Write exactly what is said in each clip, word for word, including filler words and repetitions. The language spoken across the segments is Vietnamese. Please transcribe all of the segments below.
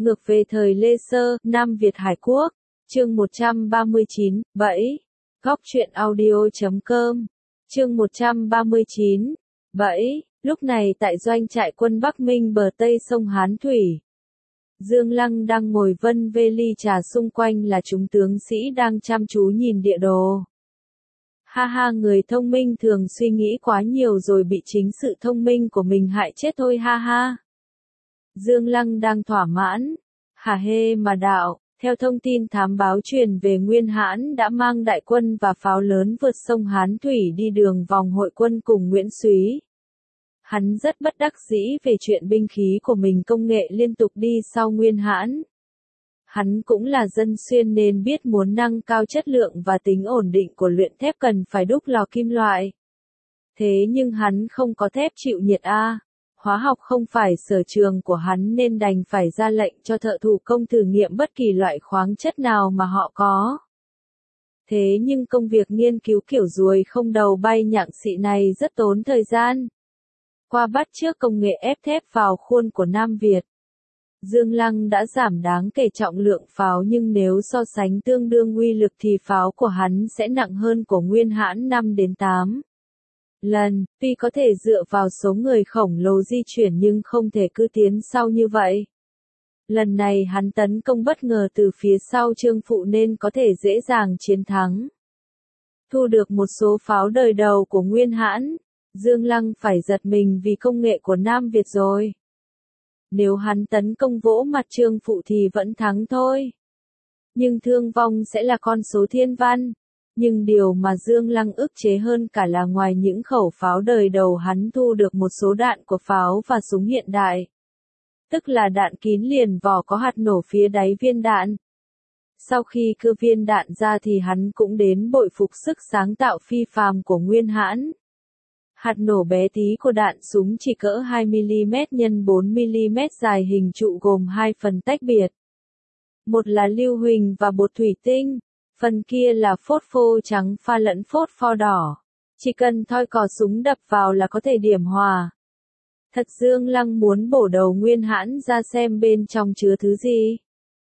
Ngược về thời Lê Sơ, Nam Việt Hải Quốc, chương một trăm ba mươi chín, bẫy. Góc truyện audio chấm com, chương một trăm ba mươi chín, bẫy. Lúc này tại doanh trại quân Bắc Minh bờ Tây sông Hán Thủy, Dương Lăng đang ngồi vân vê ly trà, xung quanh là chúng tướng sĩ đang chăm chú nhìn địa đồ. Ha ha, người thông minh thường suy nghĩ quá nhiều rồi bị chính sự thông minh của mình hại chết thôi ha ha. Dương Lăng đang thỏa mãn. Hả hê mà đạo, theo thông tin thám báo truyền về, Nguyên Hãn đã mang đại quân và pháo lớn vượt sông Hán Thủy đi đường vòng hội quân cùng Nguyễn Súy. Hắn rất bất đắc dĩ về chuyện binh khí của mình công nghệ liên tục đi sau Nguyên Hãn. Hắn cũng là dân xuyên nên biết muốn nâng cao chất lượng và tính ổn định của luyện thép cần phải đúc lò kim loại. Thế nhưng hắn không có thép chịu nhiệt a. Hóa học không phải sở trường của hắn nên đành phải ra lệnh cho thợ thủ công thử nghiệm bất kỳ loại khoáng chất nào mà họ có. Thế nhưng công việc nghiên cứu kiểu ruồi không đầu bay nhặng xị này rất tốn thời gian. Qua bắt chước công nghệ ép thép vào khuôn của Nam Việt, Dương Lăng đã giảm đáng kể trọng lượng pháo, nhưng nếu so sánh tương đương uy lực thì pháo của hắn sẽ nặng hơn của Nguyên Hãn năm đến tám lần. Tuy có thể dựa vào số người khổng lồ di chuyển nhưng không thể cứ tiến sau như vậy. Lần này hắn tấn công bất ngờ từ phía sau Trương Phụ nên có thể dễ dàng chiến thắng. Thu được một số pháo đời đầu của Nguyên Hãn, Dương Lăng phải giật mình vì công nghệ của Nam Việt rồi. Nếu hắn tấn công vỗ mặt Trương Phụ thì vẫn thắng thôi. Nhưng thương vong sẽ là con số thiên văn. Nhưng điều mà Dương Lăng ức chế hơn cả là ngoài những khẩu pháo đời đầu, hắn thu được một số đạn của pháo và súng hiện đại. Tức là đạn kín liền vỏ có hạt nổ phía đáy viên đạn. Sau khi cưa viên đạn ra thì hắn cũng đến bội phục sức sáng tạo phi phàm của Nguyên Hãn. Hạt nổ bé tí của đạn súng chỉ cỡ hai mi-li-mét nhân bốn mi-li-mét dài, hình trụ gồm hai phần tách biệt. Một là lưu huỳnh và bột thủy tinh, phần kia là phốt phô trắng pha lẫn phốt pho đỏ. Chỉ cần thoi cò súng đập vào là có thể điểm hòa. Thật Dương Lăng muốn bổ đầu Nguyên Hãn ra xem bên trong chứa thứ gì.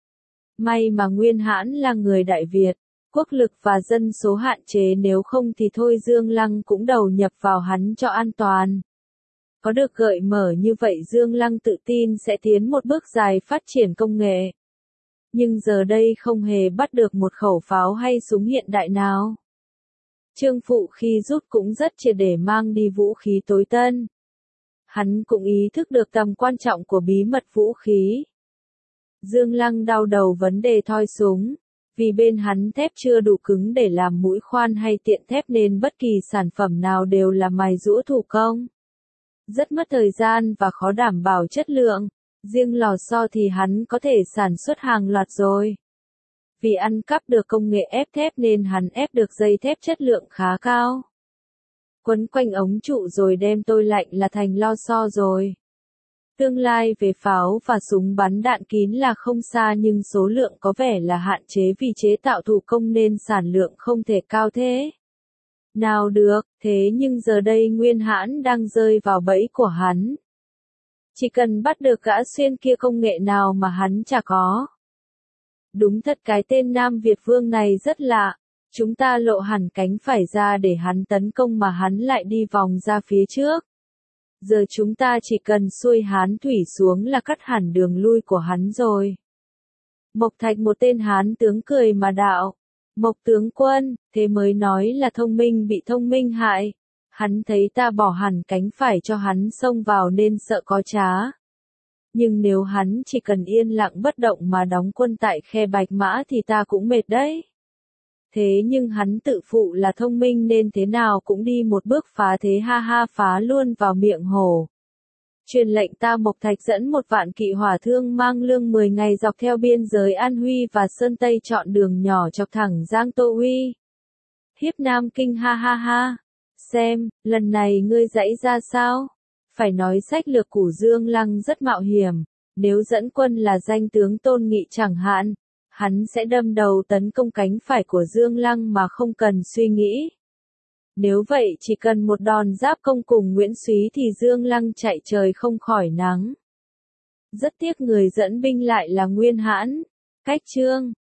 May mà Nguyên Hãn là người Đại Việt, quốc lực và dân số hạn chế, nếu không thì thôi Dương Lăng cũng đầu nhập vào hắn cho an toàn. Có được gợi mở như vậy, Dương Lăng tự tin sẽ tiến một bước dài phát triển công nghệ. Nhưng giờ đây không hề bắt được một khẩu pháo hay súng hiện đại nào. Trương Phụ khi rút cũng rất triệt để mang đi vũ khí tối tân. Hắn cũng ý thức được tầm quan trọng của bí mật vũ khí. Dương Lăng đau đầu vấn đề thoi súng. Vì bên hắn thép chưa đủ cứng để làm mũi khoan hay tiện thép nên bất kỳ sản phẩm nào đều là mài giũa thủ công. Rất mất thời gian và khó đảm bảo chất lượng. Riêng lò xo thì hắn có thể sản xuất hàng loạt rồi. Vì ăn cắp được công nghệ ép thép nên hắn ép được dây thép chất lượng khá cao. Quấn quanh ống trụ rồi đem tôi lạnh là thành lò xo rồi. Tương lai về pháo và súng bắn đạn kín là không xa, nhưng số lượng có vẻ là hạn chế vì chế tạo thủ công nên sản lượng không thể cao thế. Nào được, thế nhưng giờ đây Nguyên Hãn đang rơi vào bẫy của hắn. Chỉ cần bắt được gã xuyên kia, công nghệ nào mà hắn chả có. Đúng thật, cái tên Nam Việt Vương này rất lạ. Chúng ta lộ hẳn cánh phải ra để hắn tấn công mà hắn lại đi vòng ra phía trước. Giờ chúng ta chỉ cần xuôi Hán Thủy xuống là cắt hẳn đường lui của hắn rồi. Mộc Thạch, một tên Hán tướng, cười mà đạo. Mộc tướng quân, thế mới nói là thông minh bị thông minh hại. Hắn thấy ta bỏ hẳn cánh phải cho hắn xông vào nên sợ có trá. Nhưng nếu hắn chỉ cần yên lặng bất động mà đóng quân tại khe Bạch Mã thì ta cũng mệt đấy. Thế nhưng hắn tự phụ là thông minh nên thế nào cũng đi một bước phá thế, ha ha, phá luôn vào miệng hổ. Truyền lệnh ta Mộc Thạch dẫn một vạn kỵ hỏa thương mang lương mười ngày dọc theo biên giới An Huy và Sơn Tây, chọn đường nhỏ chọc thẳng Giang Tô Uy. Hiếp Nam Kinh, ha ha ha. Xem, lần này ngươi dãy ra sao? Phải nói sách lược của Dương Lăng rất mạo hiểm. Nếu dẫn quân là danh tướng Tôn Nghị chẳng hạn, hắn sẽ đâm đầu tấn công cánh phải của Dương Lăng mà không cần suy nghĩ. Nếu vậy chỉ cần một đòn giáp công cùng Nguyễn Súy thì Dương Lăng chạy trời không khỏi nắng. Rất tiếc người dẫn binh lại là Nguyên Hãn. Cách chương